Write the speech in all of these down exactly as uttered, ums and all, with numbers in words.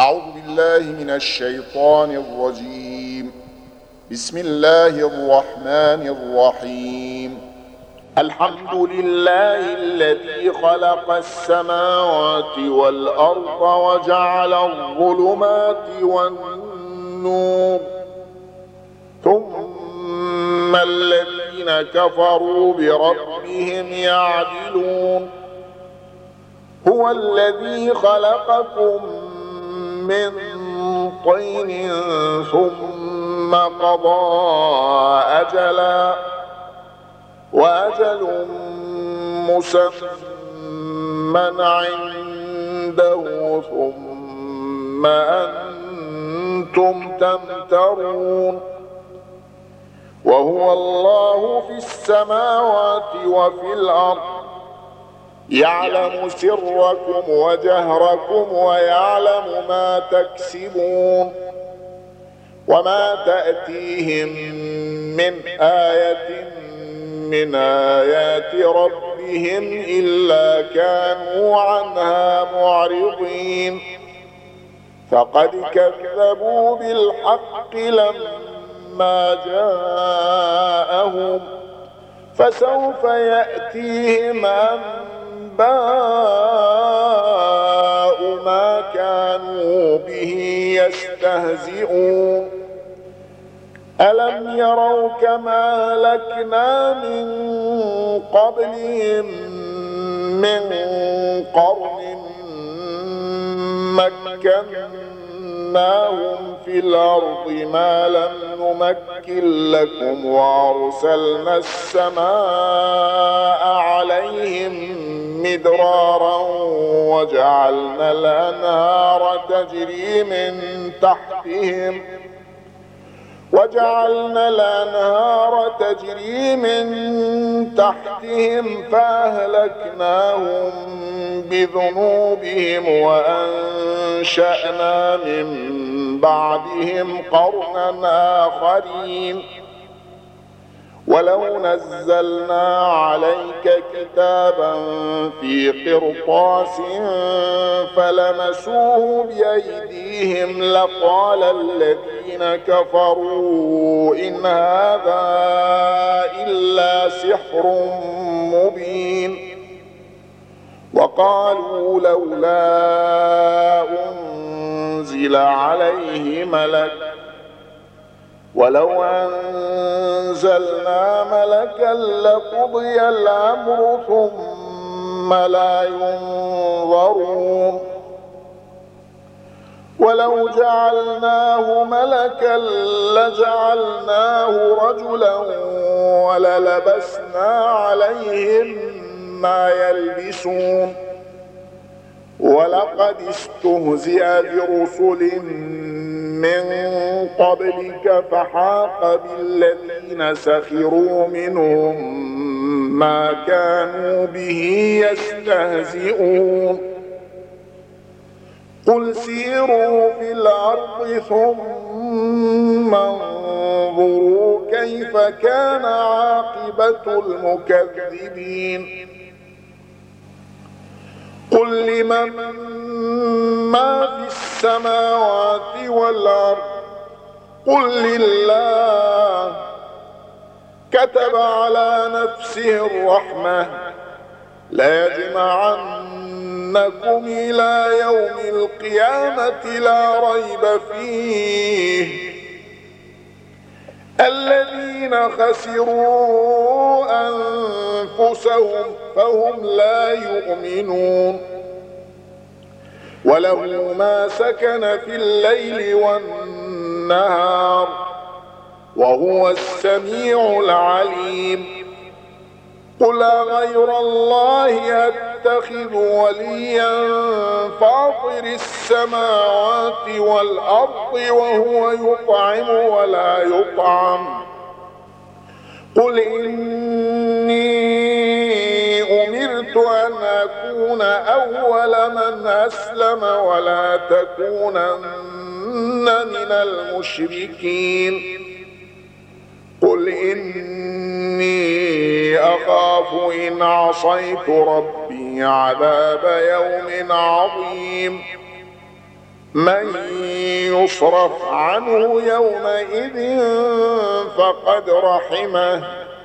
أعوذ بالله من الشيطان الرجيم. بسم الله الرحمن الرحيم. الحمد لله الذي خلق السماوات والأرض وجعل الظلمات والنور، ثم الذين كفروا بربهم يعدلون. هو الذي خلقكم من طين ثم قضى أجلا وأجل مسمى عنده ثم أنتم تمترون. وهو الله في السماوات وفي الأرض، يعلم سركم وجهركم ويعلم ما تكسبون. وما تأتيهم من آية من آيات ربهم إلا كانوا عنها معرضين. فقد كذبوا بالحق لما جاءهم، فسوف يأتيهم أنباء ما كانوا به يستهزئون. ألم يروا كما أهلكنا من قبلهم من قرن مكناهم في الأرض ما لم نمكن لكم، وأرسلنا السماء عليهم مدرارا وجعلنا الأنهار تجري من تحتهم وجعلنا الأنهار تجري من تحتهم فأهلكناهم بذنوبهم وأنشأنا من بعدهم قرنا آخرين. ولو نزلنا عليك كتابا في قرطاس فلمسوه بأيديهم لقال الذين كفروا إن هذا إلا سحر مبين. وقالوا لولا أنزل عليه ملك، ولو أنزلنا ملكا لقضي الأمر ثم لا ينظرون. ولو جعلناه ملكا لجعلناه رجلا وللبسنا عليهم ما يلبسون. ولقد استهزئ برسل من قبلك فحاق بالذين سخروا منهم ما كانوا به يستهزئون. قل سيروا في الأرض ثم انظروا كيف كان عاقبة المكذبين. قل لمن ما في السماوات والأرض قل لله. كتب على نفسه الرحمة ليجمعنكم إلى يوم القيامة لا ريب فيه. الذين خسروا أنفسهم فهم لا يؤمنون. وله ما سكن في الليل والنهار وهو السميع العليم. قل غير الله أتخذ وليا فاطر السماوات والأرض وهو يطعم ولا يطعم. قل إني أمرت أن أكون أول من أسلم ولا تكونن من المشركين. قل إني أخاف إن عصيت ربي عذاب يوم عظيم. من يصرف عنه يومئذ فقد رحمه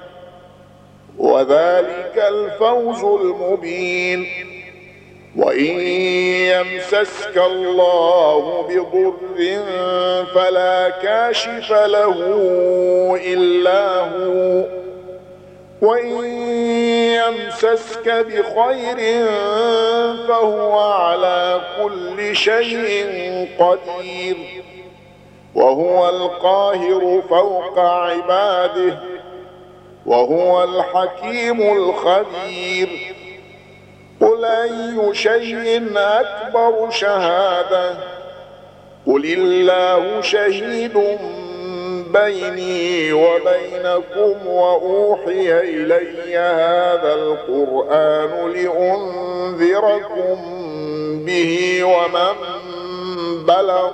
وذلك الفوز المبين. وإن يمسسك الله بضر فلا كاشف له إلا هو وإن يمسسك بخير فهو على كل شيء قدير وهو القاهر فوق عباده وهو الحكيم الخبير. قل أي شيء أكبر شهادة قل الله شهيد بيني وبينكم وأوحي إلي هذا القرآن لأنذركم به ومن بلغ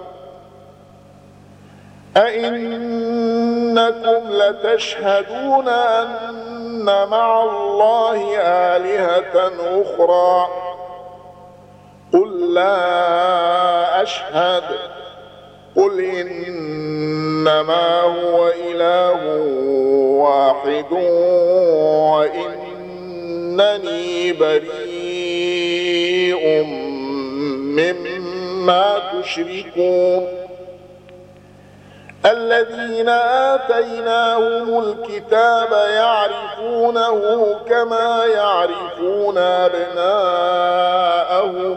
أئنكم لتشهدون أن مع الله آلهة أخرى قل لا أشهد قل إنما هو إله واحد وإنني بريء مما تشركون. الذين آتيناهم الكتاب يعرفونه كما يعرفون أبناءهم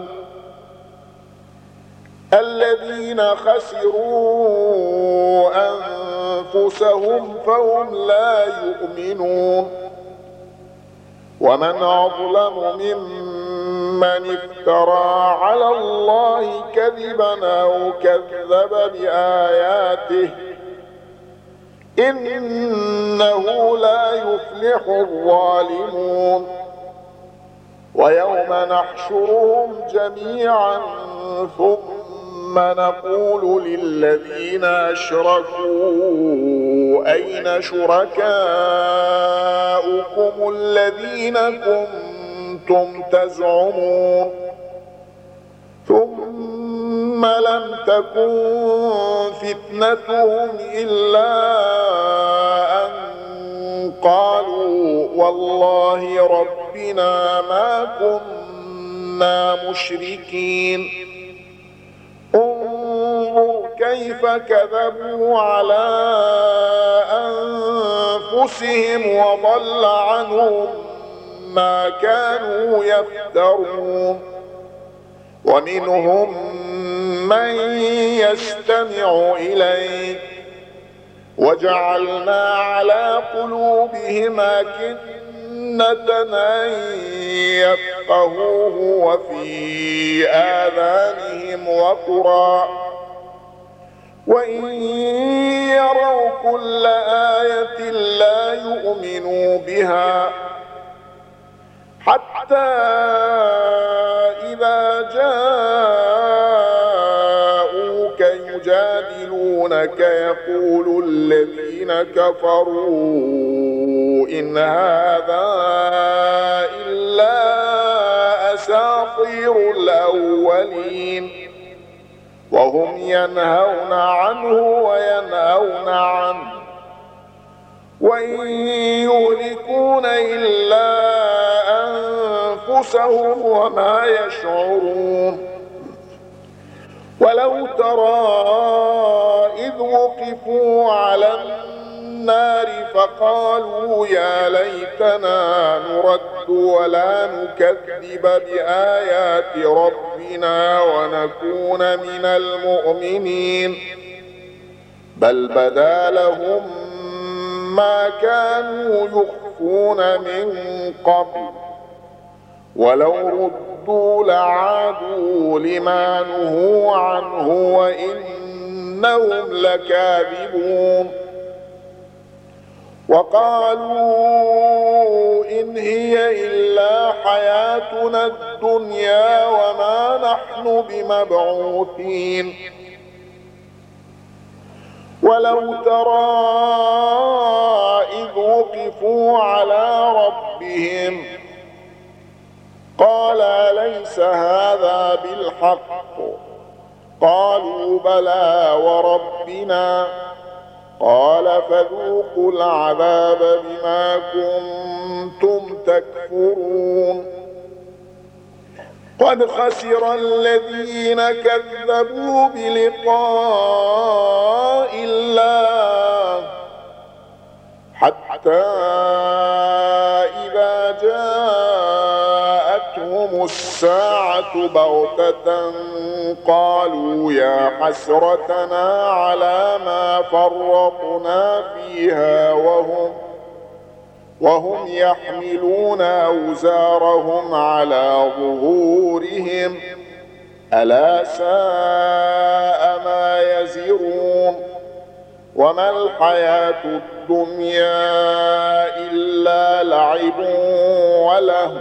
الذين خسروا أنفسهم فهم لا يؤمنون. ومن أظلم ممن افترى على الله كذبا أو كذب بآياته إنه لا يفلح الظالمون. ويوم نحشرهم جميعا ثم نقول للذين أشركوا أين شركاؤكم الذين كنتم تزعمون ثم لم تكن فتنتهم إلا أن قالوا والله ربنا ما كنا مشركين. انظر كيف كذبوا على أنفسهم وضل عنهم ما كانوا يفترون. ومنهم من يستمع إليك وجعلنا على قلوبهم أكنة أن يفقهوه وفي آذانهم وقرا وإن يروا كل آية لا يؤمنوا بها حتى إذا جاءوك يجادلونك يقول الذين كفروا إن هذا إلا أساطير الأولين وهم ينهون عنه وينهون عنه وإن يهلكون إلا أنفسهم وما يشعرون. ولو ترى إذ وقفوا على النار فقالوا يا ليتنا نرد ولا نكذب بآيات ربنا ونكون من المؤمنين بل بدا لهم ما كانوا يخفون من قبل ولو ردوا لعادوا لما نهوا عنه وإنهم لكاذبون. وقالوا إن هي إلا حياتنا الدنيا وما نحن بمبعوثين. ولو ترى إذ وقفوا على ربهم قال أليس هذا بالحق قالوا بلى وربنا قال فذوقوا العذاب بما كنتم تكفرون قد خسر الذين كذبوا بلقاء الله حتى إذا جاءتهم الساعة بغتة قالوا يا حسرتنا على ما فرطنا فيها وهم وهم يحملون أوزارهم على ظهورهم ألا ساء ما يزرون وما الحياة الدنيا إلا لعب ولهو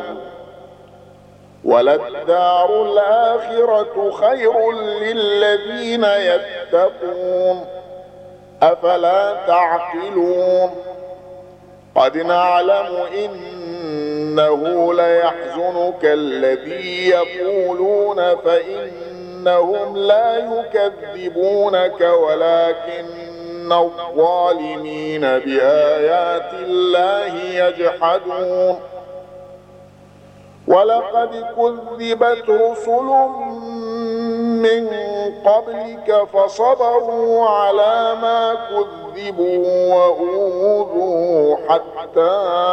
وللدار الآخرة خير للذين يتقون أفلا تعقلون قد نعلم إنه ليحزنك الذي يقولون فإنهم لا يكذبونك ولكن الظالمين بآيات الله يجحدون ولقد كذبت رسل من قبلك فصبروا على ما كذبوا وأوذوا حتى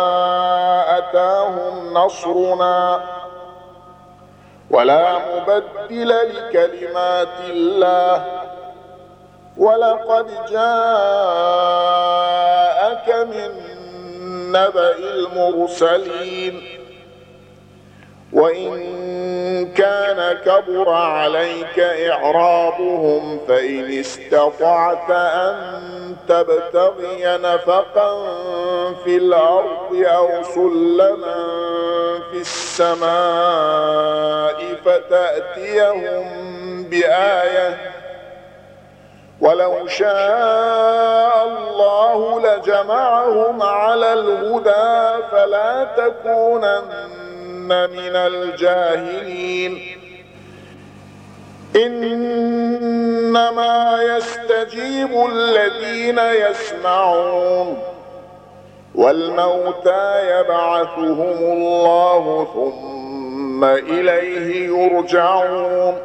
أتاهم نصرنا ولا مبدل لكلمات الله ولقد جاءك من نبأ المرسلين وإن كان كبر عليك إعرابهم فإن استطعت أن تبتغي نفقا في الأرض أو سلما في السماء فتأتيهم بآية ولو شاء الله لجمعهم على الهدى فلا تكونن من الجاهلين إنما يستجيب الذين يسمعون والموتى يبعثهم الله ثم إليه يرجعون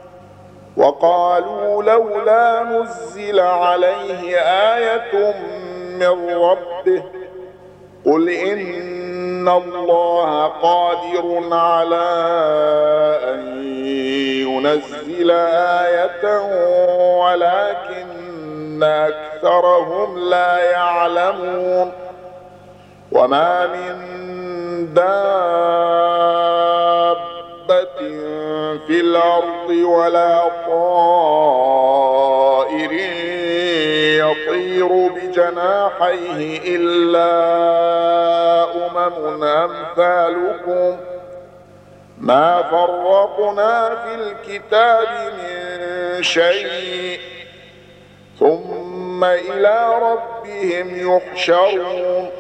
وقالوا لولا نزل عليه آية من ربه قل إن الله قادر على أن ينزل آية ولكن أكثرهم لا يعلمون وما من دابة في الأرض ولا طائر يطير بجناحيه إلا أمم أمثالكم ما فرطنا في الكتاب من شيء ثم إلى ربهم يحشرون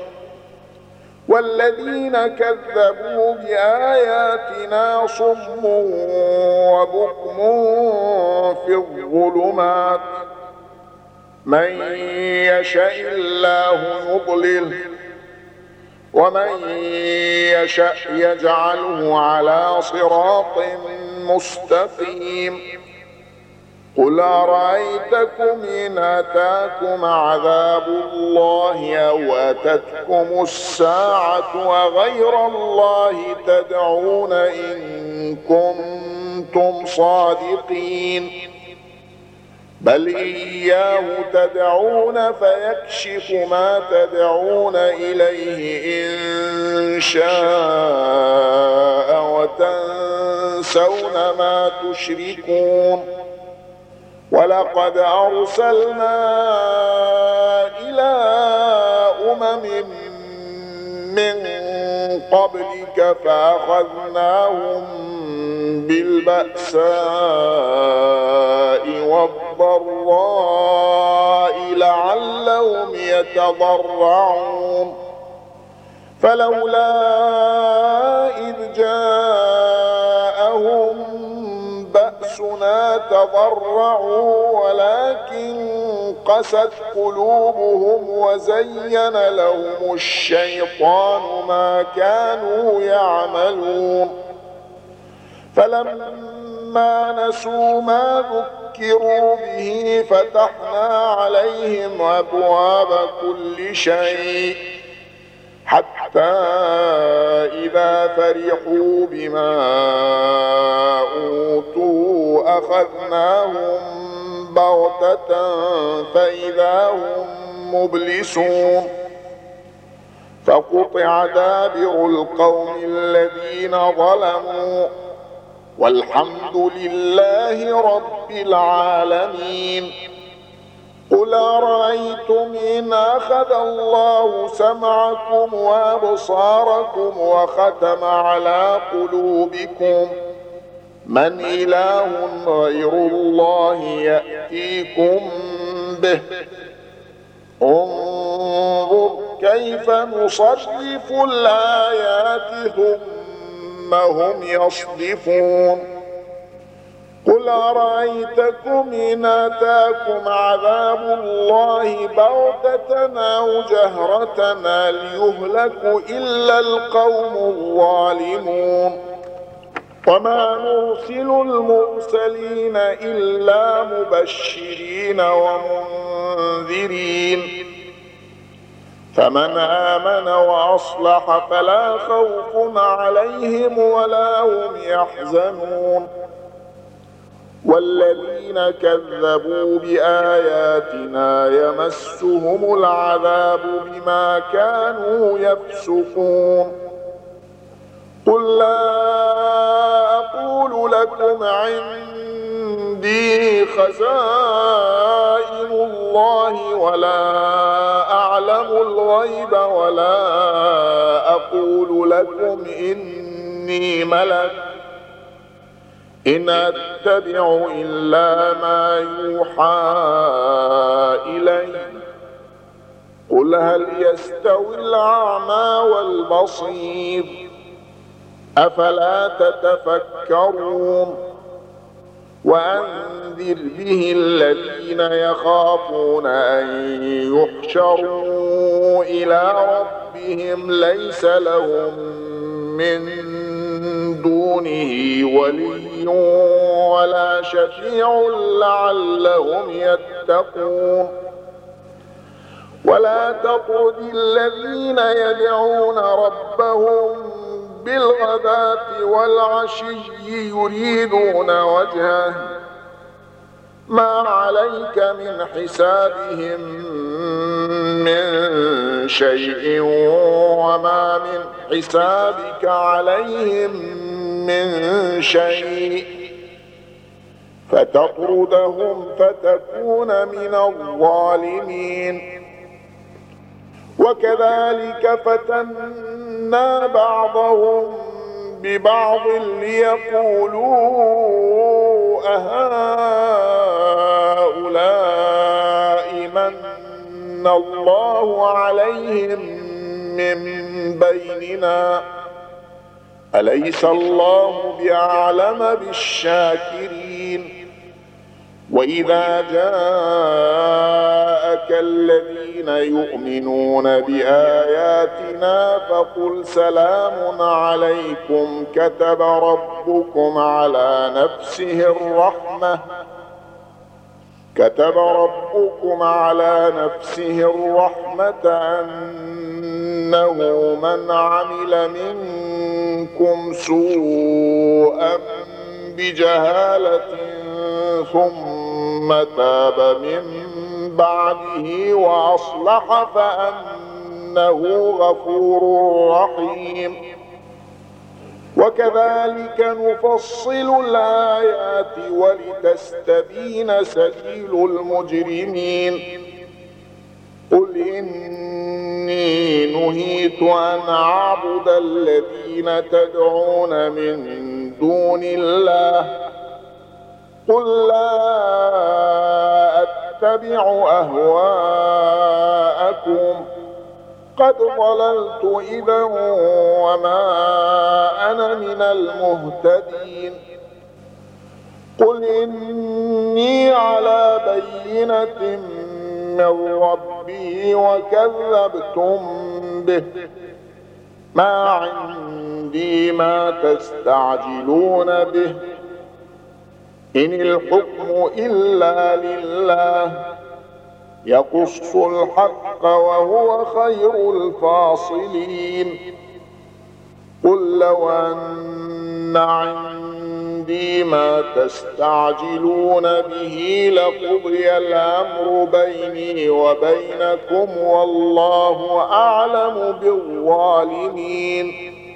والذين كذبوا بآياتنا صم وبكم في الظلمات من يشاء الله يضلله ومن يشاء يجعله على صراط مستقيم قل أرأيتكم إن أتاكم عذاب الله أو أتتكم الساعة وغير الله تدعون إن كنتم صادقين بل إياه تدعون فيكشف ما تدعون إليه إن شاء وتنسون ما تشركون ولقد أرسلنا إلى أمم من قبلك فأخذناهم بالبأساء والضراء لعلهم يتضرعون فلولا إذ جاءهم بأسنا بأسنا تضرعوا ولكن قست قلوبهم وزين لهم الشيطان ما كانوا يعملون فلما نسوا ما ذكروا به فتحنا عليهم أبواب كل شيء حتى إذا فرحوا بما أوتوا أخذناهم بغتة فإذا هم مبلسون فقطع دابر القوم الذين ظلموا والحمد لله رب العالمين. قل أرأيتم إن أخذ الله سمعكم وأبصاركم وختم على قلوبكم من إله غير الله يأتيكم به انظر كيف نصرف الآيات ثم هم يصدفون. قل أرأيتكم إن أتاكم عذاب الله بغتة أو جهرة هل يهلك إلا القوم الظالمون وما نرسل المرسلين إلا مبشرين ومنذرين فمن آمن وأصلح فلا خوف عليهم ولا هم يحزنون والذين كذبوا بآياتنا يمسهم العذاب بما كانوا يفسقون. قل لا أقول لكم عندي خزائن الله ولا أعلم الغيب ولا أقول لكم إني ملك إن أتبع إلا ما يوحى إلي. قل هل يستوي الأعمى والبصير أفلا تتفكرون. وأنذر به الذين يخافون أن يحشروا إلى ربهم ليس لهم من دونه ولي ولا شفيع لعلهم يتقون. ولا تطرد الذين يدعون ربهم بالغداة والعشي يريدون وجهه ما عليك من حسابهم من شيء وما من حسابك عليهم من شيء فتطردهم فتكون من الظالمين. وكذلك فتنا بعضهم ببعض ليقولوا أهؤلاء من الله عليهم من بيننا أليس الله بأعلم بالشاكرين. وإذا جاءك الذين يؤمنون بآياتنا فقل سلام عليكم كتب ربكم على نفسه الرحمة كتب ربكم على نفسه الرحمة أنه من عمل منكم سوءا بجهالة ثم تاب من بعده وأصلح فأنه غفور رحيم. وكذلك نفصل الآيات ولتستبين سبيل المجرمين. قل إني نهيت أن أعبد الذين تدعون من دون الله قل لا أتبع أهواءكم قد ضللت إذا وما أنا من المهتدين. قل إني على بينة من ربي وكذبتم به، ما عندي ما تستعجلون به، إن الحكم إلا لله يقص الحق وهو خير الفاصلين. قل لو أن عندي ما تستعجلون به لقضي الأمر بيني وبينكم والله أعلم بالظالمين.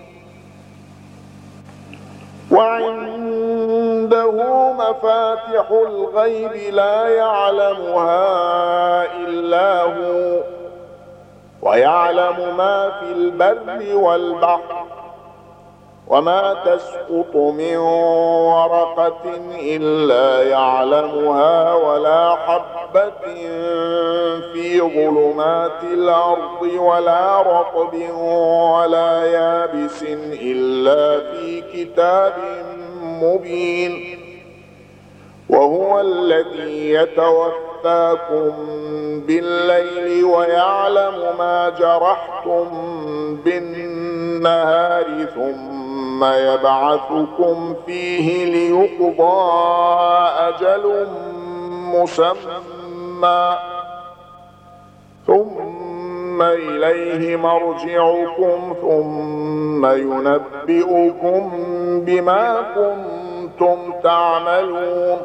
وعنده مفاتح الغيب لا يعلمها إلا هو، ويعلم ما في البر والبحر، وما تسقط من ورقة إلا يعلمها ولا حبة في ظلمات الأرض ولا رطب ولا يابس إلا في كتاب مبين. وهو الذي يتوفاكم بالليل ويعلم ما جرحتم بالنهار ثم يبعثكم فيه ليقضى أجل مسمى ثم إليه مرجعكم ثم ينبئكم بما كنتم تعملون.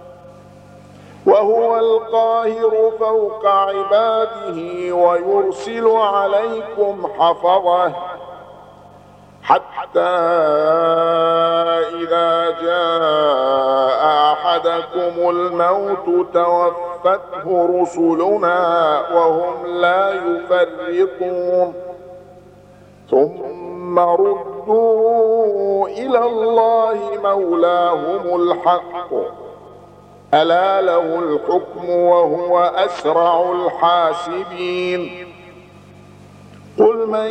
وهو القاهر فوق عباده ويرسل عليكم حفظه حتى إذا جاء أحدكم الموت توفته رسلنا وهم لا يفرطون، ثم ردوا إلى الله مولاهم الحق ألا له الحكم وهو أسرع الحاسبين. قل من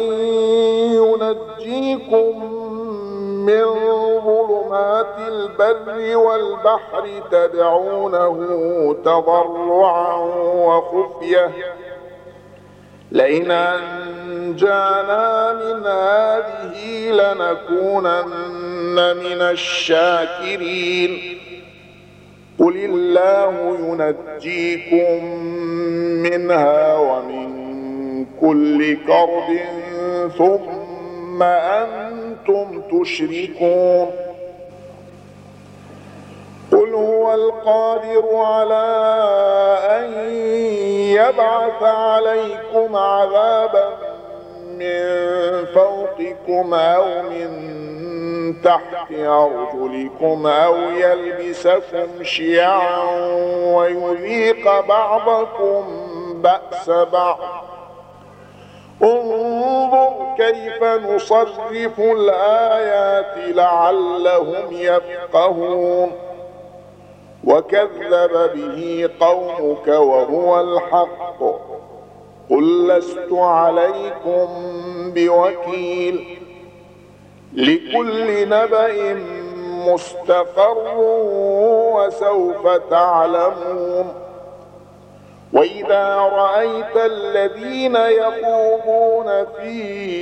ينجيكم من ظلمات البر والبحر تدعونه تضرعا وخفية لئن أنجانا من هذه لنكونن من الشاكرين. قل الله ينجيكم منها ومن كل كرب ثم أنتم تشركون. قل هو القادر على أن يبعث عليكم عذابا من فوقكم أو من تحت أرجلكم أو يلبسكم شيعا ويذيق بعضكم بأس بعض. انظر كيف نصرف الآيات لعلهم يفقهون. وكذب به قومك وهو الحق قل لست عليكم بوكيل لكل نبأ مستقر وسوف تعلمون. وإذا رأيت الذين يخوضون في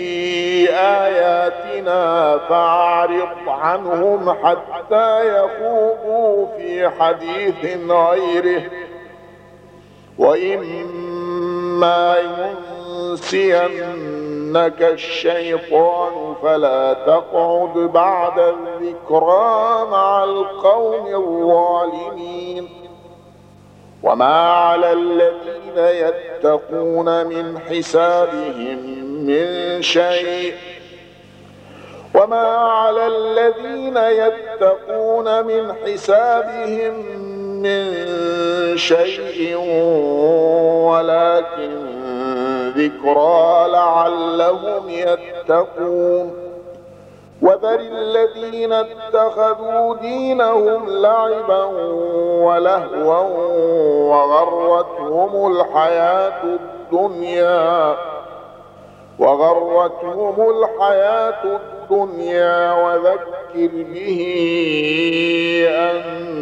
آياتنا فأعرض عنهم حتى يخوضوا في حديث غيره، وإما ينسينك الشيطان فلا تقعد بعد الذكرى مع القوم الظالمين. وما على الذين يتقون من حسابهم من شيء وما على الذين يتقون من حسابهم من شيء ولكن ذكرى لعلهم يتقون. وذر الذين اتخذوا دينهم لعبا ولهوا وغرتهم الحياة الدنيا وغرتهم الحياة الدنيا وذكر به أن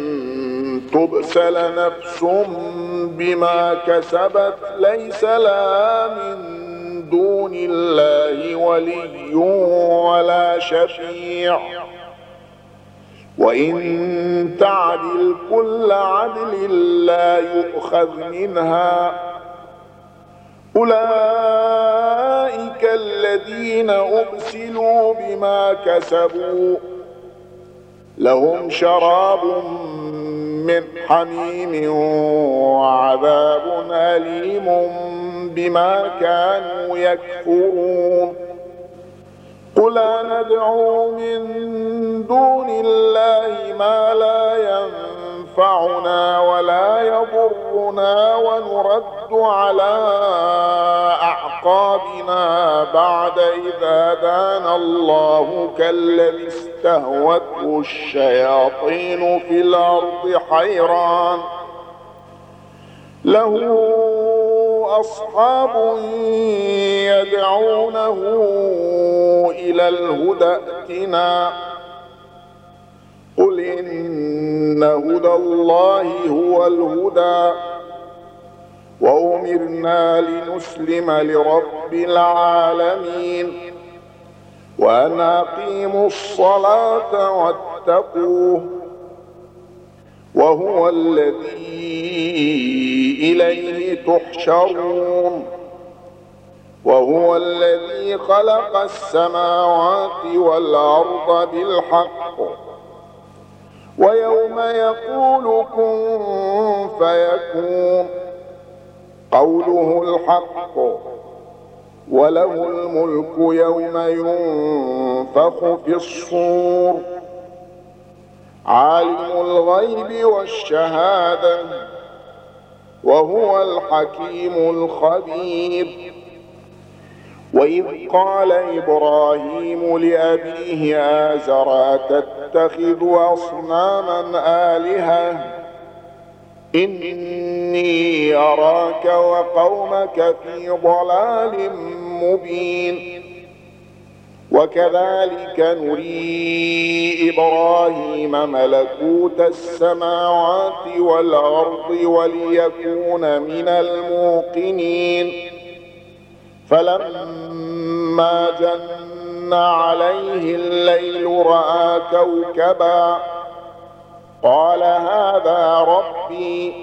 تبسل نفس بما كسبت ليس لها من دون الله ولي ولا شفيع وإن تعدل كل عدل لا يؤخذ منها أولئك الذين أبسلوا بما كسبوا لهم شراب من حميم وعذاب أليم بما كانوا يكفرون قل ندعو من دون الله ما لا ينفعنا ولا يضرنا ونرد على أعقابنا بعد إذا هدانا الله كالذي استهوته الشياطين في الأرض حيران له أصحاب يدعونه إلى الهدى ائتنا قل إن هدى الله هو الهدى وأمرنا لنسلم لرب العالمين وأن أقيموا الصلاة واتقوه وهو الذي إليه تحشرون وهو الذي خلق السماوات والأرض بالحق ويوم يقول كن فيكون قوله الحق وله الملك يوم ينفخ في الصور عالم الغيب والشهادة وهو الحكيم الخبير وإذ قال إبراهيم لأبيه آزر أتتخذ أصناما آلهة إني أراك وقومك في ضلال مبين وكذلك نري إبراهيم ملكوت السماوات والأرض وليكون من الموقنين فلما جن عليه الليل رأى كوكبا قال هذا ربي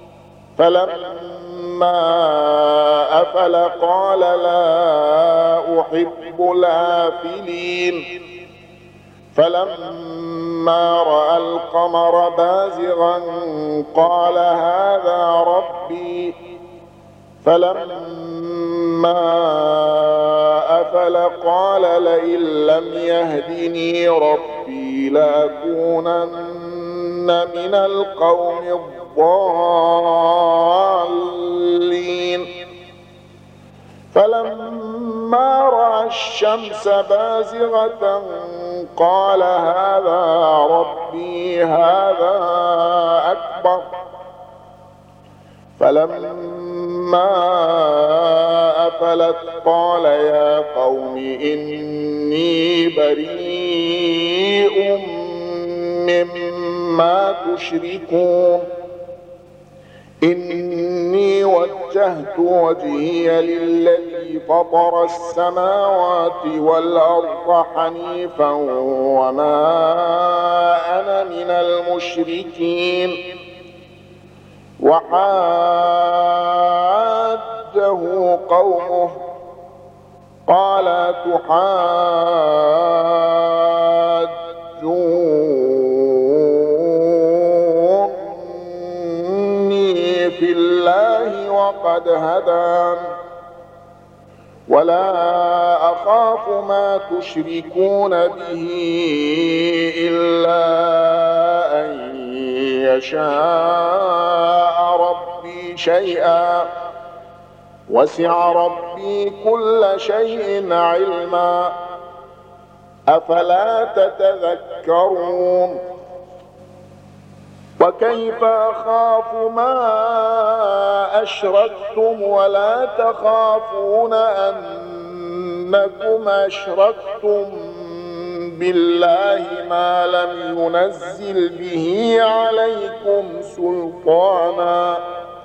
فلما أفل قال لا أحب الآفلين فلما رأى القمر بازغا قال هذا ربي فلما أفل قال لئن لم يهدني ربي لأكونن من القوم الضالين فلما رأى الشمس بازغة قال هذا ربي هذا أكبر فلما أفلت قال يا قوم إني بريء مما تشركون إني وجهت وجهي للذي فطر السماوات والأرض حنيفا وما أنا من المشركين وحاجه قومه قال تحاجوني في الله وقد هدان ولا أخاف ما تشركون به إلا أن يشاء ربي شيئا وسع ربي كل شيء علما أفلا تتذكرون وكيف أخاف ما أشركتم ولا تخافون أن أنكم أشركتم بالله ما لم ينزل به عليكم سلطانا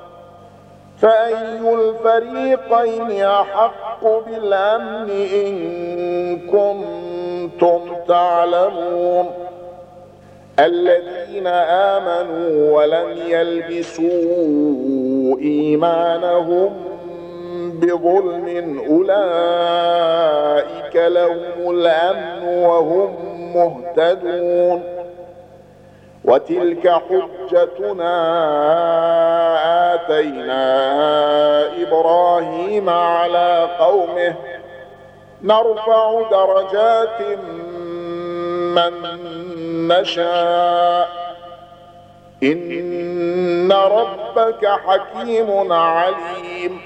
فأي الفريقين أحق بالأمن إن كنتم تعلمون الذين آمنوا ولم يلبسوا إيمانهم بظلم أولئك لهم الأمن وهم مهتدون وتلك حجتنا آتيناها إبراهيم على قومه نرفع درجات من نشاء إن ربك حكيم عليم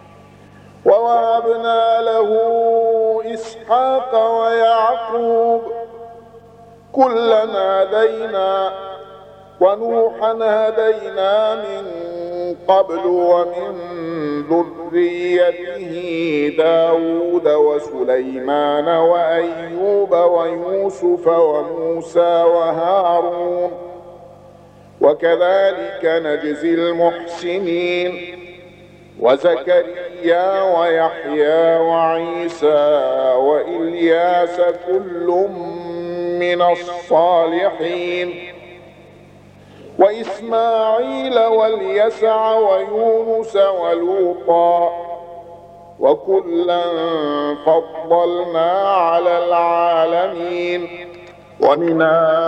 ووهبنا له إسحاق ويعقوب كلنا هدينا ونوحا هدينا من قبل ومن ذريته داود وسليمان وأيوب ويوسف وموسى وهارون وكذلك نجزي المحسنين وزكريا ويحيى وعيسى وإلياس كل من الصالحين وإسماعيل واليسع ويونس ولوطا وكلا فضلنا على العالمين ومن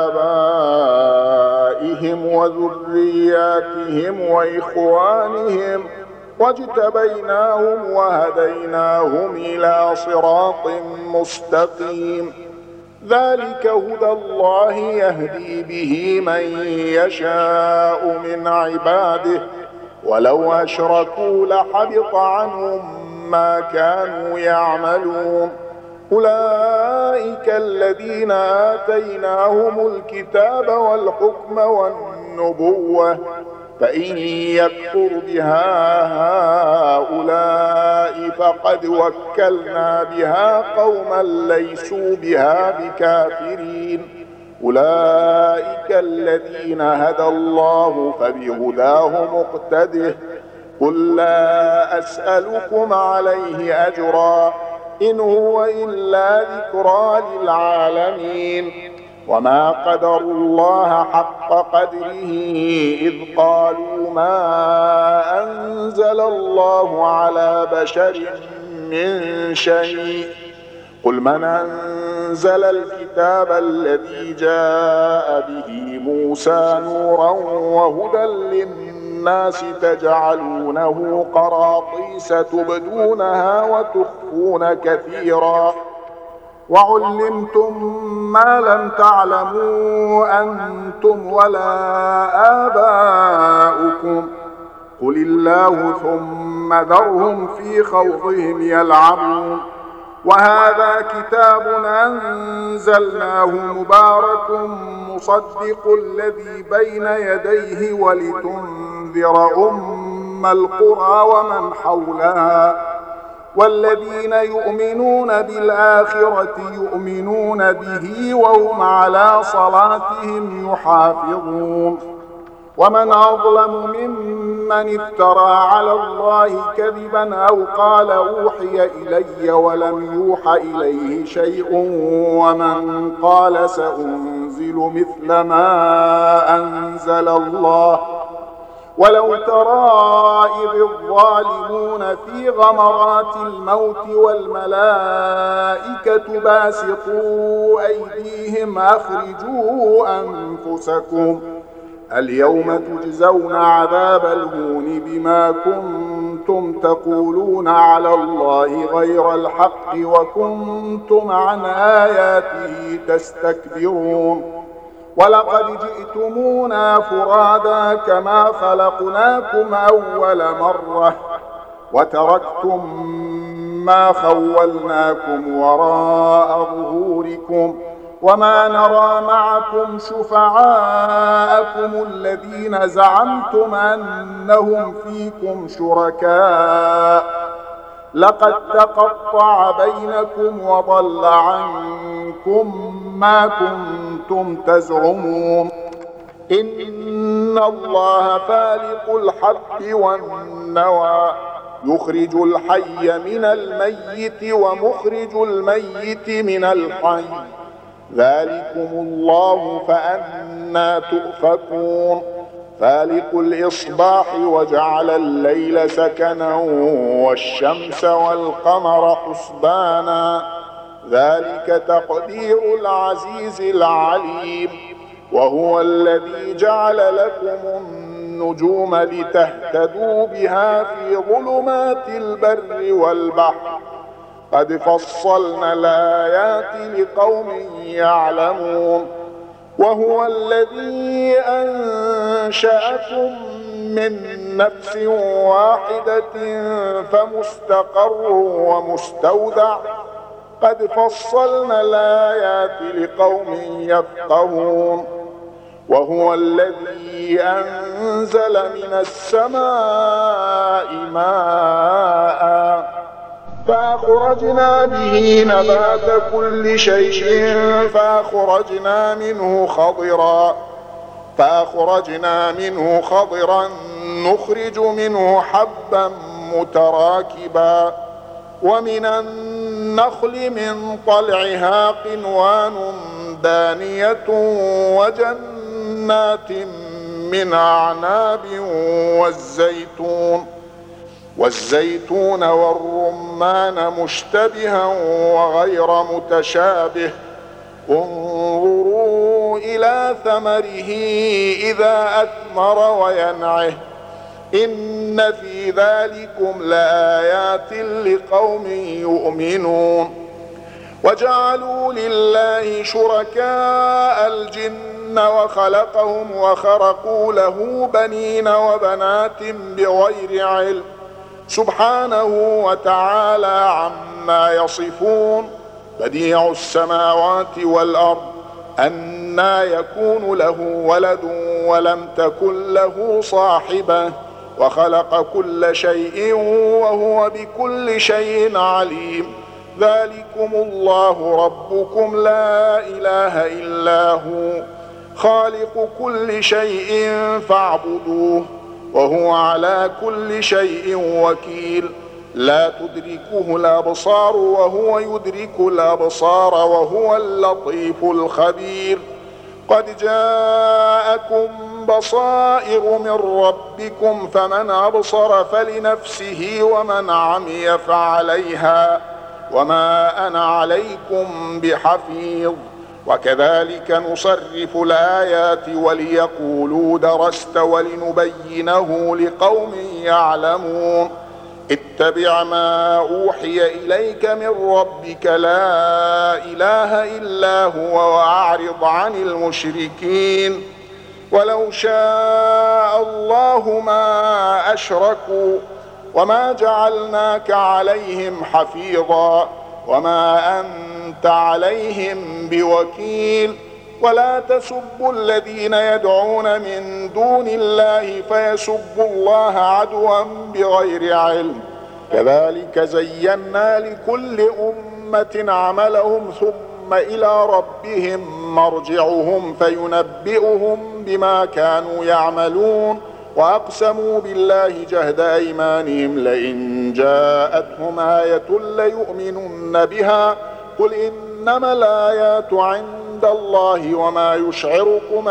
آبائهم وذرياتهم وإخوانهم واجتبيناهم وهديناهم إلى صراط مستقيم ذلك هدى الله يهدي به من يشاء من عباده ولو أشركوا لحبط عنهم ما كانوا يعملون أولئك الذين آتيناهم الكتاب والحكم والنبوة فإن يكفر بها هؤلاء فقد وكلنا بها قوما ليسوا بها بكافرين أولئك الذين هدى الله فبهداه مقتده قل لا أسألكم عليه أجرا إن هو إلا ذكرى للعالمين وما قدروا الله حق قدره إذ قالوا ما أنزل الله على بشر من شيء قل من أنزل الكتاب الذي جاء به موسى نورا وهدى للناس تجعلونه قراطيس تبدونها وتخفون كثيرا وعلمتم ما لم تعلموا أنتم ولا آباؤكم قل الله ثم ذرهم في خوضهم يلعبون وهذا كتاب أنزلناه مبارك مصدق الذي بين يديه ولتنذر أم القرى ومن حولها والذين يؤمنون بالآخرة يؤمنون به وهم على صلاتهم يحافظون ومن أظلم ممن افترى على الله كذبا أو قال أوحي إلي ولم يوحى إليه شيء ومن قال سأنزل مثل ما أنزل الله ولو ترى إذ الظالمون في غمرات الموت والملائكة باسطوا أيديهم أخرجوا أنفسكم اليوم تجزون عذاب الهون بما كنتم تقولون على الله غير الحق وكنتم عن آياته تستكبرون ولقد جئتمونا فرادا كما خلقناكم أول مرة وتركتم ما خولناكم وراء ظهوركم وما نرى معكم شفعاءكم الذين زعمتم أنهم فيكم شركاء لقد تقطع بينكم وضل عنكم ما كنتم تزعمون إن الله فالق الحب والنوى يخرج الحي من الميت ومخرج الميت من الحي ذلكم الله فأنى تؤفكون فالق الإصباح وجعل الليل سكنا والشمس والقمر حسبانا ذلك تقدير العزيز العليم وهو الذي جعل لكم النجوم لتهتدوا بها في ظلمات البر والبحر قد فصلنا الآيات لقوم يعلمون وهو الذي أنشأكم من نفس واحدة فمستقر ومستودع قد فصلنا الآيات لقوم يفقهون وهو الذي أنزل من السماء ماء فأخرجنا به نبات كل شيء فأخرجنا منه خضرا فأخرجنا منه خضرا نخرج منه حبا متراكبا ومن النخل من طلعها قنوان دانية وجنات من أعناب والزيتون والزيتون والرمان مشتبها وغير متشابه انظروا إلى ثمره إذا أثمر وينعه إن في ذلكم لآيات لقوم يؤمنون وجعلوا لله شركاء الجن وخلقهم وخرقوا له بنين وبنات بغير علم سبحانه وتعالى عما يصفون بديع السماوات والأرض أنى يكون له ولد ولم تكن له صاحبة وخلق كل شيء وهو بكل شيء عليم ذلكم الله ربكم لا إله إلا هو خالق كل شيء فاعبدوه وهو على كل شيء وكيل لا تدركه الأبصار وهو يدرك الأبصار وهو اللطيف الخبير قد جاءكم بصائر من ربكم فمن أبصر فلنفسه ومن عمي فعليها وما أنا عليكم بحفيظ وكذلك نصرف الآيات وليقولوا درست ولنبينه لقوم يعلمون اتبع ما أوحي إليك من ربك لا إله إلا هو وأعرض عن المشركين ولو شاء الله ما أشركوا وما جعلناك عليهم حفيظا وما أنت عليهم بوكيل ولا تسبوا الذين يدعون من دون الله فيسبوا الله عدوا بغير علم كذلك زينا لكل أمة عملهم ثم إلى ربهم مرجعهم فينبئهم بما كانوا يعملون وأقسموا بالله جهد أيمانهم لئن جاءتهم آية ليؤمنن بها قل إنما الآيات عند الله وما يشعركم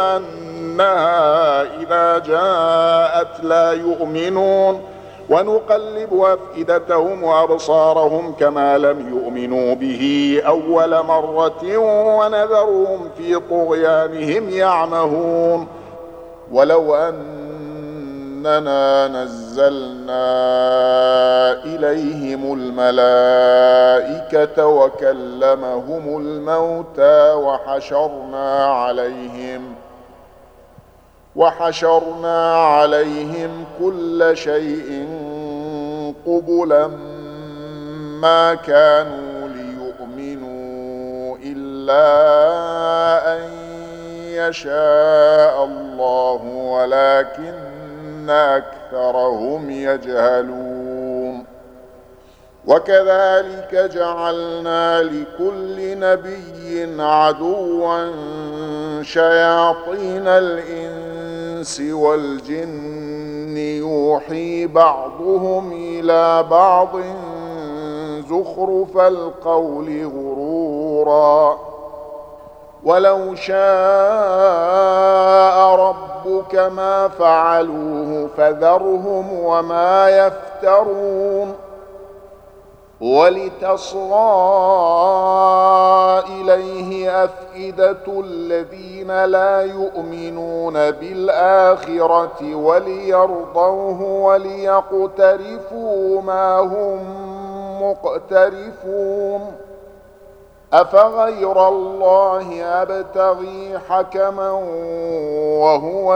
أنها إذا جاءت لا يؤمنون ونقلب أفئدتهم وأبصارهم كما لم يؤمنوا به أول مرة ونذرهم في طغيانهم يعمهون ولو أننا نزلنا إليهم الملائكة وكلمهم الموتى وحشرنا عليهم وحشرنا عليهم كل شيء قبلا ما كانوا ليؤمنوا إلا أن يشاء الله ولكن أكثرهم يجهلون وكذلك جعلنا لكل نبي عدوا شياطين الإنس والجن يوحي بعضهم إلى بعض زخرف القول غرورا ولو شاء ربك ما فعلوه فذرهم وما يفترون ولتصغى إليه أفئدة الذين لا يؤمنون بالآخرة وليرضوه وليقترفوا ما هم مقترفون أفغير الله أبتغي حكما وهو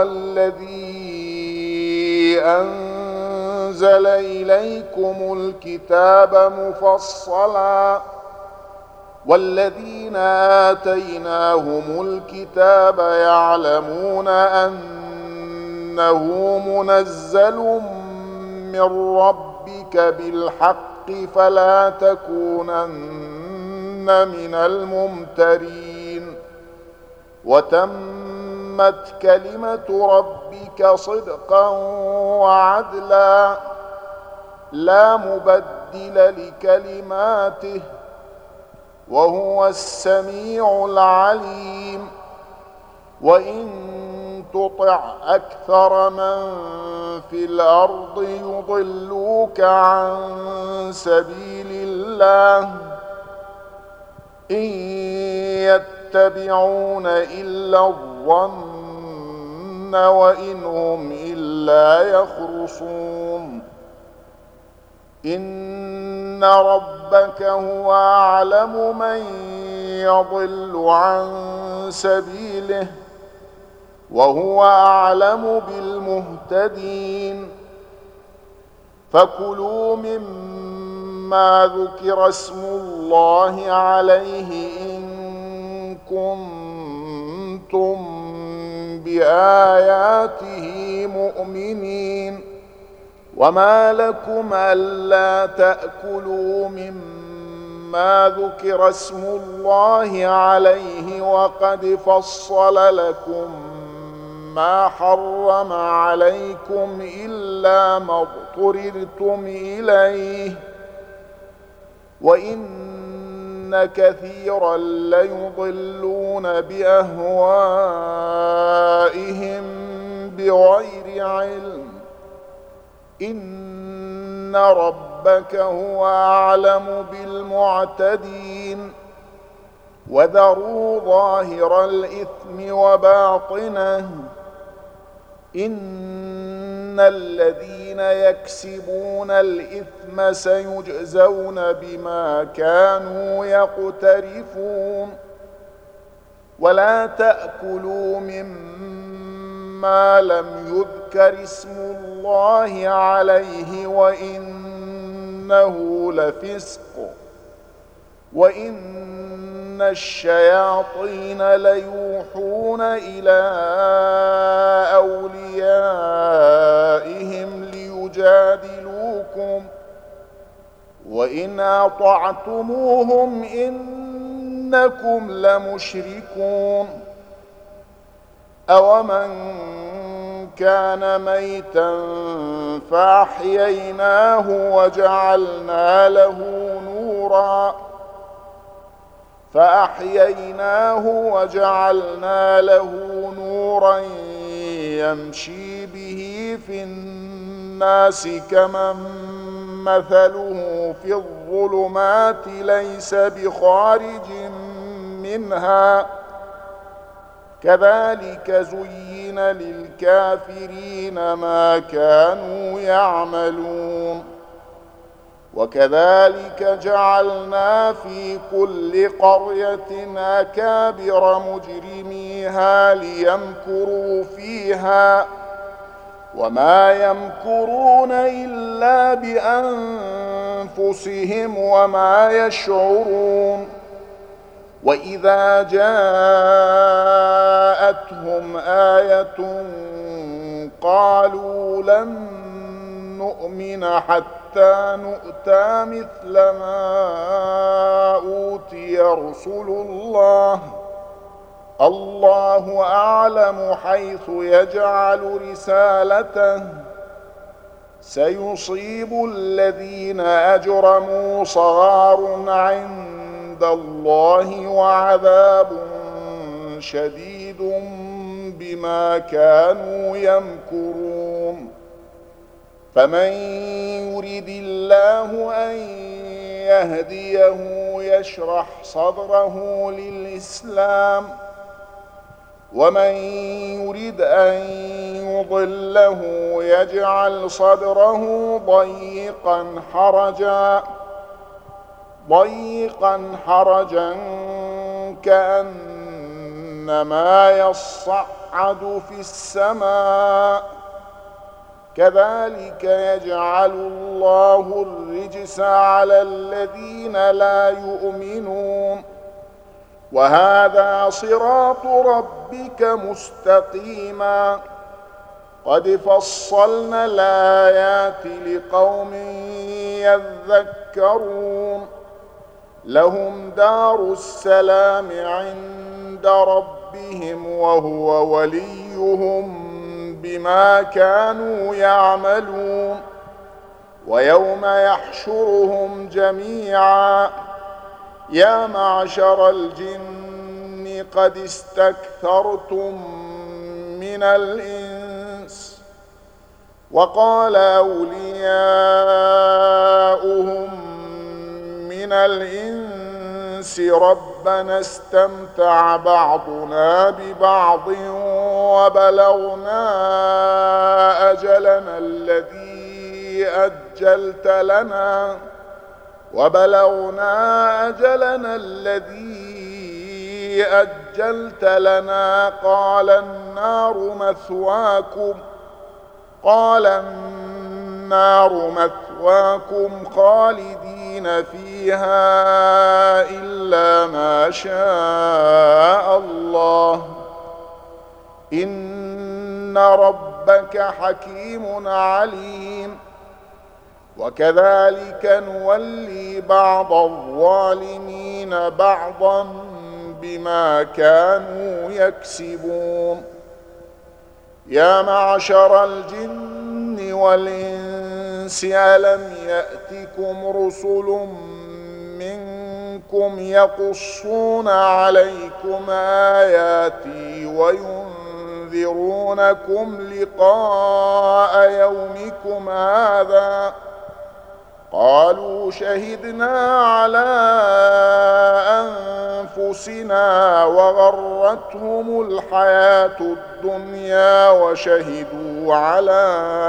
الذي أنزل إليكم الكتاب مفصلا والذين آتيناهم الكتاب يعلمون أنه منزل من ربك بالحق فلا تكونن من الممترين وتمت كلمة ربك صدقا وعدلا لا مبدل لكلماته وهو السميع العليم وإن تطع أكثر من في الأرض يضلوك عن سبيل الله إن يتبعون إلا الظن وإن هم إلا يخرصون إن ربك هو أعلم من يضل عن سبيله وهو أعلم بالمهتدين فكلوا مما ذكر اسم الله عليه إن كنتم بآياته مؤمنين وما لكم ألا تأكلوا مما ذكر اسم الله عليه وقد فصل لكم ما حرم عليكم إلا ما اضطررتم إليه وإن كثيرا ليضلون بأهوائهم بغير علم إن ربك هو أعلم بالمعتدين وذروا ظاهر الإثم وباطنه إن الذين يكسبون الإثم سيجزون بما كانوا يقترفون ولا تأكلوا مما لم يذكر اسم الله عليه وإنه لفسق وإن الشياطين ليوحون إلى أوليائهم ليجادلوكم وإن أطعتموهم إنكم لمشركون أومن كان ميتا فأحييناه وجعلنا له نورا فأحييناه وجعلنا له نورا يمشي به في الناس كمن مثله في الظلمات ليس بخارج منها كذلك زين للكافرين ما كانوا يعملون وكذلك جعلنا في كل قرية أكابر مجرميها ليمكروا فيها وما يمكرون إلا بأنفسهم وما يشعرون وإذا جاءتهم آية قالوا لن نؤمن حتى حتى نؤتى مثل ما أوتي رسل الله الله أعلم حيث يجعل رسالته سيصيب الذين أجرموا صغار عند الله وعذاب شديد بما كانوا يمكرون فمن يرد الله أن يهديه يشرح صدره للإسلام ومن يرد أن يضله يجعل صدره ضيقا حرجا ضيقا حرجا كأنما يصعد في السماء كذلك يجعل الله الرجس على الذين لا يؤمنون وهذا صراط ربك مستقيما قد فصلنا الآيات لقوم يذكرون لهم دار السلام عند ربهم وهو وليهم بما كانوا يعملون ويوم يحشرهم جميعا يا معشر الجن قد استكثرتم من الإنس وقال أولياؤهم من الإنس ربنا استمتع بعضنا ببعض وبلغنا أجلنا الذي أجلت لنا وبلغنا أجلنا الذي أجلت لنا قال النار مثواكم قال النار مثواكم خالدين فيها إلا ما شاء الله إن ربك حكيم عليم وكذلك نولي بعض الظالمين بعضا بما كانوا يكسبون يا معشر الجن والإنس ألم يأتكم رسل منكم يقصون عليكم آياتي وينذرونكم لقاء يومكم هذا قالوا شهدنا على أنفسنا وغرتهم الحياة الدنيا وشهدوا على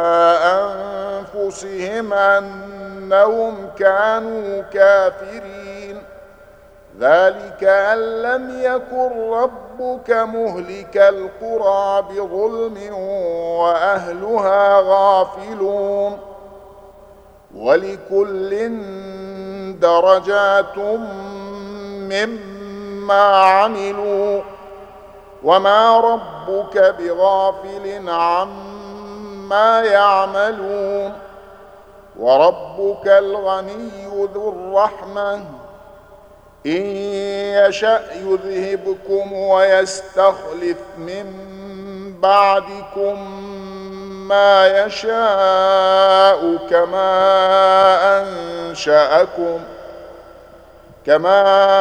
أنفسهم أنهم كانوا كافرين ذلك أن لم يكن ربك مهلك القرى بظلم وأهلها غافلون ولكل درجات مما عملوا وما ربك بغافل عما يعملون وربك الغني ذو الرحمة إن يشأ يذهبكم ويستخلف من بعدكم ما يشاء كما أنشأكم كما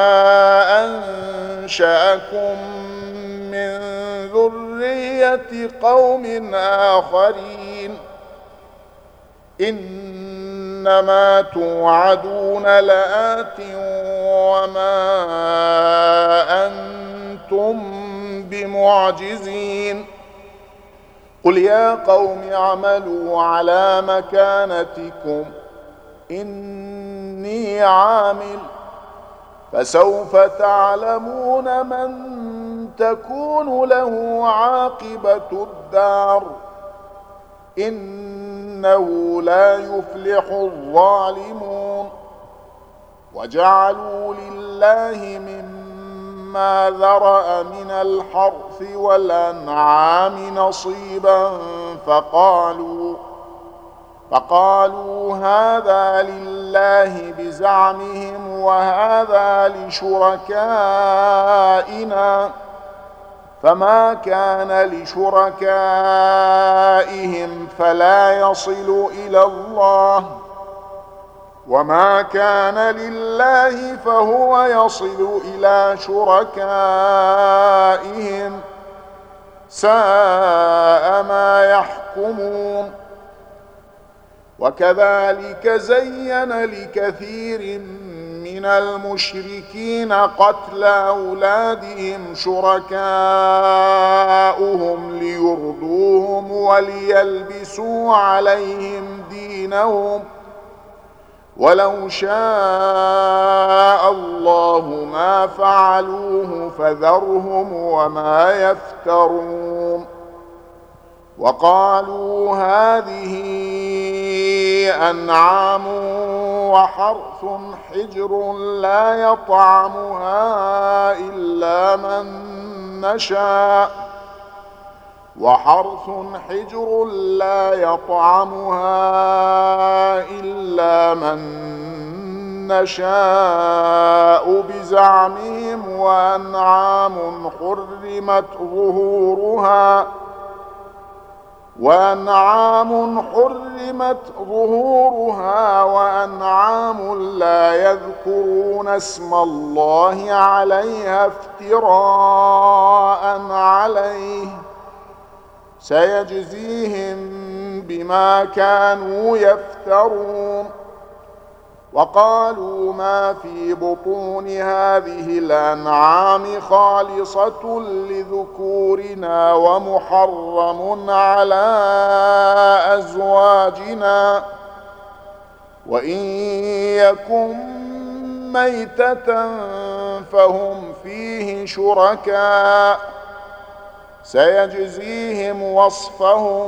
أنشأكم من ذرية قوم آخرين إنما توعدون لآت وما أنتم بمعجزين قل يا قوم اعملوا على مكانتكم إني عامل فسوف تعلمون من تكون له عاقبة الدار إنه لا يفلح الظالمون وجعلوا لله مما ذرأ من الحرث والأنعام نصيبا فقالوا فقالوا هذا لله بزعمهم وهذا لشركائنا فما كان لشركائهم فلا يصل إلى الله وما كان لله فهو يصل إلى شركائهم ساء ما يحكمون. وكذلك زين لكثير من المشركين قتل أولادهم شركاؤهم ليردوهم وليلبسوا عليهم دينهم ولو شاء الله ما فعلوه فذرهم وما يفترون. وقالوا هذه أنعام وحرث حجر لا يطعمها إلا من نشاء وحرث حجر لا يطعمها إلا من نشاء بزعمهم وأنعام حرمت ظهورها وأنعام حرمت ظهورها وأنعام لا يذكرون اسم الله عليها افتراء عليه سيجزيهم بما كانوا يفترون. وقالوا ما في بطون هذه الأنعام خالصة لذكورنا ومحرم على أزواجنا وإن يكن ميتة فهم فيه شركاء سيجزيهم وصفهم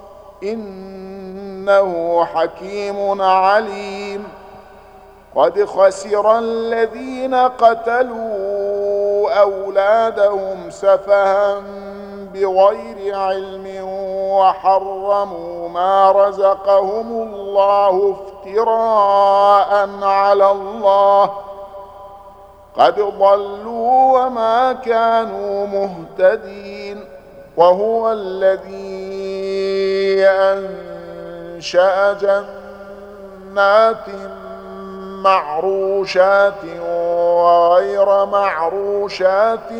إنه حكيم عليم. قد خسر الذين قتلوا أولادهم سفها بغير علم وحرموا ما رزقهم الله افتراء على الله قد ضلوا وما كانوا مهتدين. وهو الذي أنشأ جنات معروشات وغير معروشات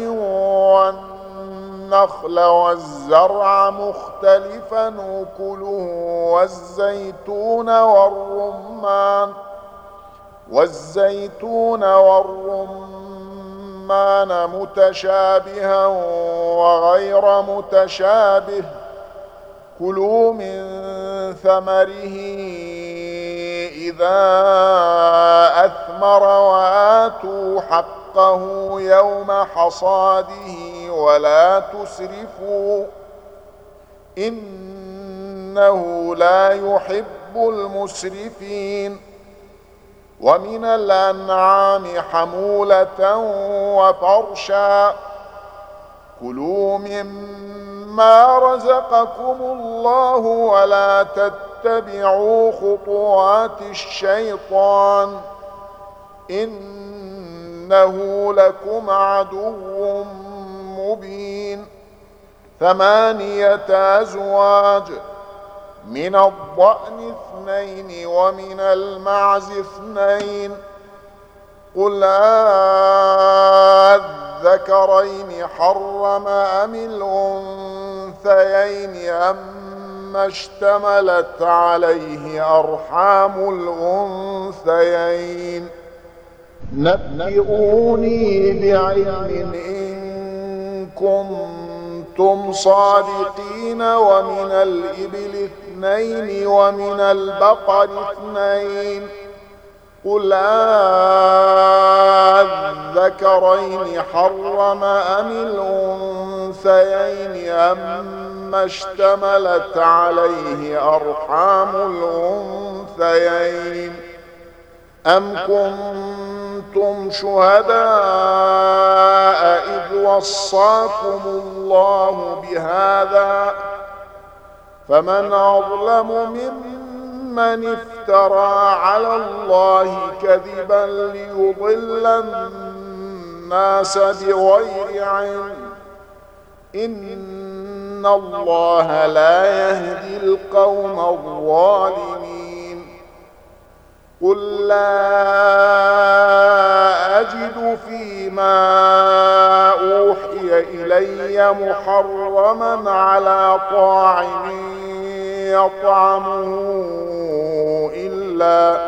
والنخل والزرع مختلفا أكله والزيتون والرمان والزيتون والرمان متشابها وغير متشابه كلوا من ثمره إذا أثمر وآتوا حقه يوم حصاده ولا تسرفوا إنه لا يحب المسرفين. ومن الأنعام حمولة وفرشا كلوا مما رزقكم الله ولا تتبعوا خطوات الشيطان إنه لكم عدو مبين. ثمانية أزواج من الضأن اثنين ومن المعز اثنين قل أذكرين حرم أم الأنثيين أما اشتملت عليه أرحام الأنثيين نبئوني بعلم إن كنتم صادقين. ومن الإبل اثنين ومن البقر اثنين قل أذكرين حرم أم الأنثيين أما اشتملت عليه أرحام الأنثيين أم كنتم شهداء إذ وصاكم الله بهذا فمن أظلم ممن من افترى على الله كذبا ليضل الناس بغير علم إن الله لا يهدي القوم الظالمين قل لا أجد فيما أوحي إلي محرما على طاعم يطعمه إلا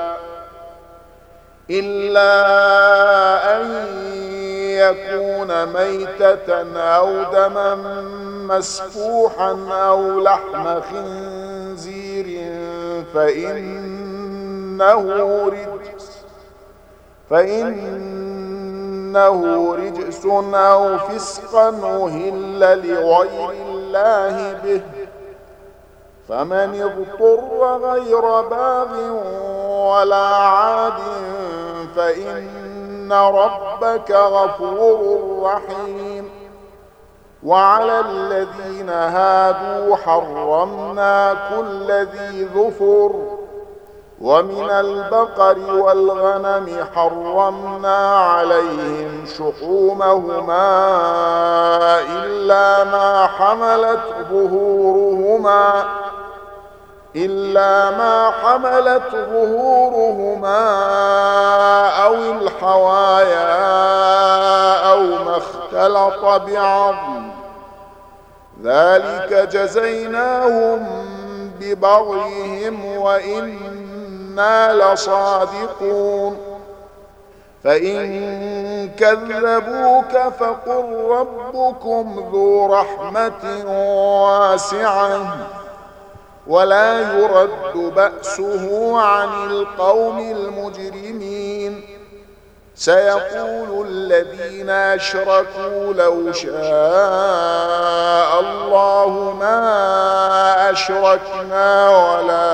إلا أن يكون ميتة أو دما مسفوحا أو لحم خنزير فإنه رجس فإنه رجس أو فسقا أهل لغير الله به فمن اضطر غير باغ ولا عاد فإن ربك غفور رحيم وعلى الذين هادوا حرمنا كل ذي ظفر ومن البقر والغنم حرمنا عليهم شحومهما إلا ما حملت ظهورهما إلا ما حملت ظهورهما أو الحوايا أو ما اختلط بعظم ذلك جزيناهم ببغيهم وإنا لصادقون فإن كذبوك فقل ربكم ذو رحمة واسعة ولا يرد بأسه عن القوم المجرمين سيقول الذين أشركوا لو شاء الله ما أشركنا ولا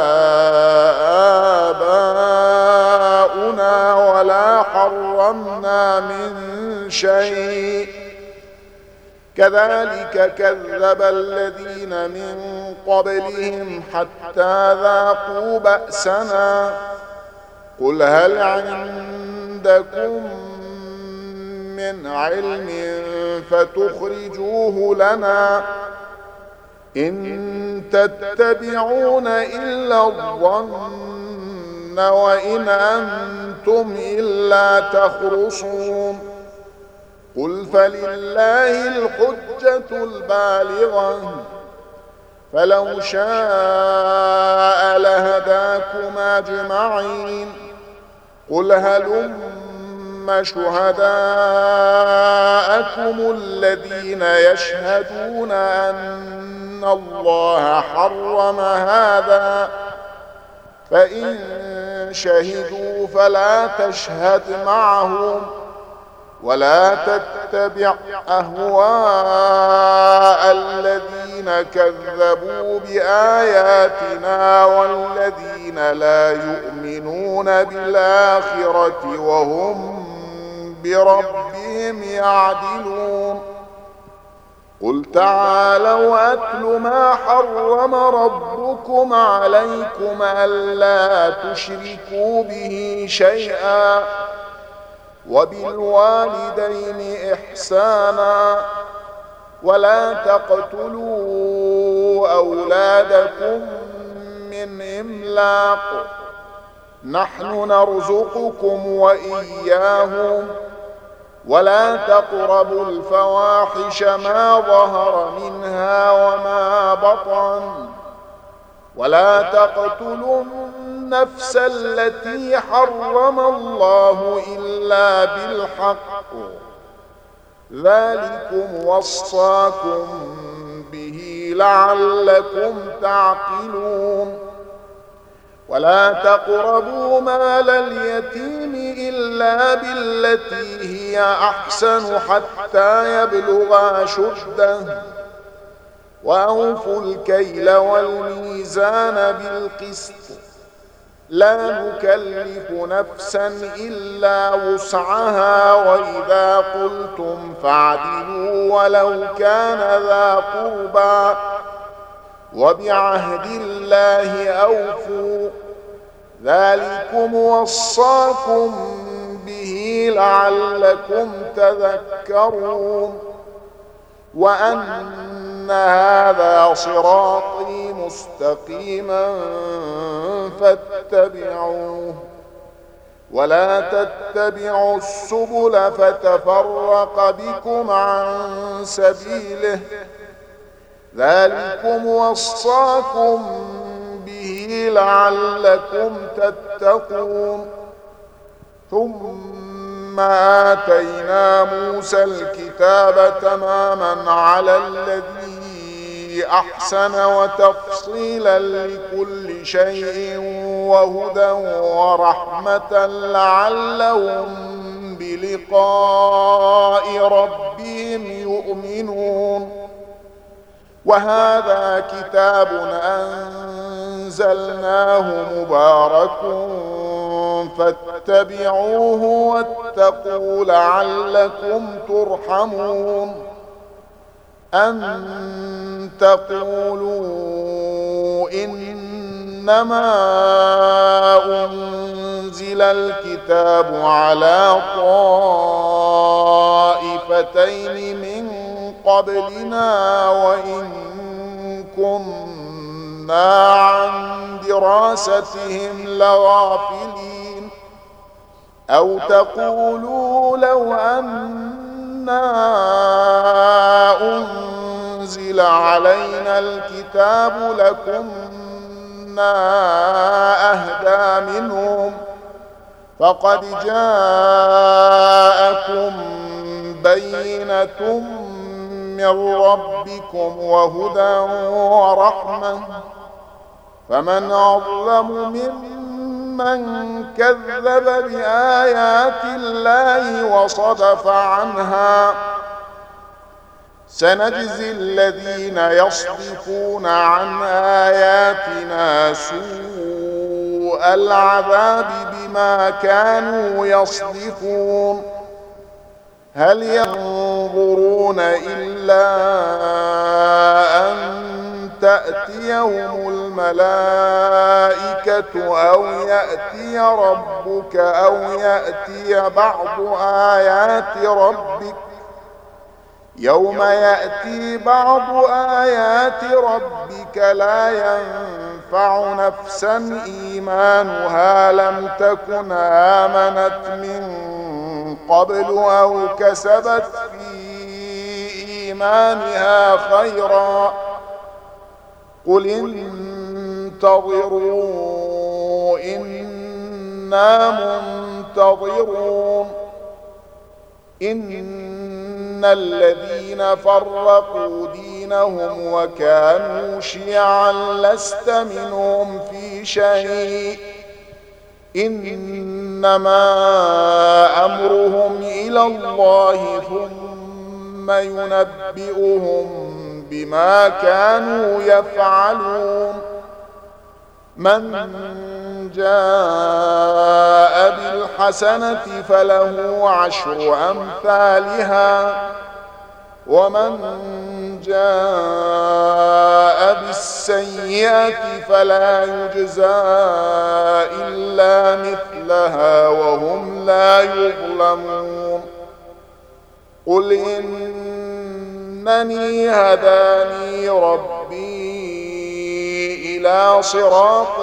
آباؤنا ولا حرمنا من شيء كذلك كذب الذين من قبلهم حتى ذاقوا بأسنا قل هل عندكم من علم فتخرجوه لنا إن تتبعون إلا الظن وإن أنتم إلا تخرصون قل فلله الحجة البالغة فلو شاء لهداكم أجمعين قل هلم شهداءكم الذين يشهدون أن الله حرم هذا فإن شهدوا فلا تشهد معهم ولا تتبع أهواء الذين كذبوا بآياتنا والذين لا يؤمنون بالآخرة وهم بربهم يعدلون قل تعالوا أتل ما حرم ربكم عليكم ألا تشركوا به شيئا وبالوالدين إحسانا ولا تقتلوا أولادكم من إملاق نحن نرزقكم وإياهم ولا تقربوا الفواحش ما ظهر منها وما بطن ولا تقتلوا النفس التي حرم الله إلا بالحق ذلكم وصاكم به لعلكم تعقلون ولا تقربوا مال اليتيم إلا بالتي هي أحسن حتى يبلغ أشده وأوفوا الكيل والميزان بالقسط لا نكلف نفسا إلا وسعها وإذا قلتم فاعدلوا ولو كان ذا قربى وبعهد الله أوفوا ذلكم وصاكم به لعلكم تذكرون وأن هذا صراطي مستقيما فاتبعوه ولا تتبعوا السبل فتفرق بكم عن سبيله ذلكم وصاكم به لعلكم تتقون ثم آتينا موسى الكتاب تماما على الذي أحسن وتفصيلا لكل شيء وهدى ورحمة لعلهم بلقاء ربهم يؤمنون وهذا كتاب أنزلناه مبارك فاتبعوه واتقوا لعلكم ترحمون أن تقولوا إنما أنزل الكتاب على طائفتين من قبلنا وإن كنا عن دراستهم لغافلين أو تقولوا لو أنا أنزل علينا الكتاب لكنا أهدى منهم فقد جاءكم بينة من ربكم وهدى ورحمة فمن أظلم ممن كذب بآيات الله وصدف عنها سنجزي الذين يصدفون عن آياتنا سوء العذاب بما كانوا يصدفون هل ينظرون إلا أن تأتيهم الملائكة أو يأتي ربك أو يأتي بعض آيات ربك يوم يأتي بعض آيات ربك لا ينفع نفسا إيمانها لم تكن آمنت من قبل أو كسبت في إيمانها خيرا قل انتظروا إنا منتظرون إن الذين فرقوا دينهم وكانوا شيعا لست منهم في شيء إنما أمرهم إلى الله ثم ينبئهم بما كانوا يفعلون من جاء بالحسنة فله عشر أمثالها ومن جاء بالسيئة فلا يجزى إلا مثلها وهم لا يظلمون قل إنني هداني ربي إلى صراط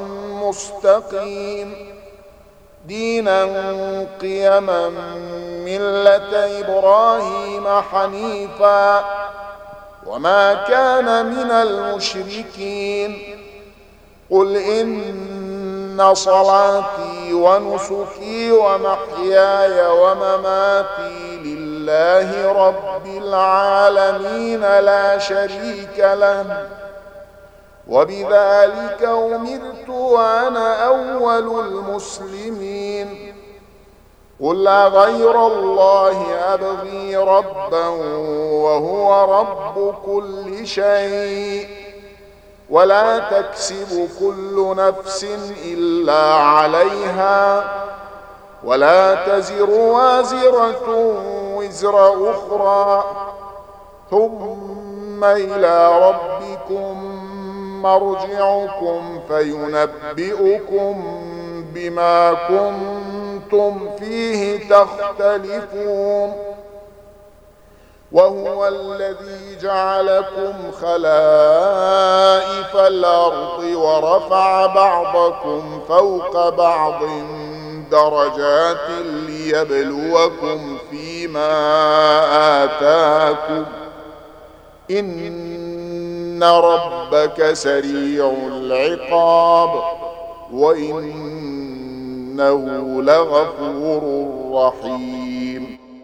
مستقيم دينا قيما ملة إبراهيم حنيفا وما كان من المشركين قل إن صلاتي ونسكي ومحياي ومماتي لله رب العالمين لا شريك له وبذلك أمرت وأنا أول المسلمين قل غير الله أبغي ربا وهو رب كل شيء ولا تكسب كل نفس إلا عليها ولا تزر وازرة وزر أخرى ثم إلى ربكم مرجعكم فينبئكم بما كنتم فيه تختلفون وهو الذي جعلكم خلائف الأرض ورفع بعضكم فوق بعض درجات ليبلوكم فيما آتاكم إن ربك سريع العقاب وإنه لغفور رحيم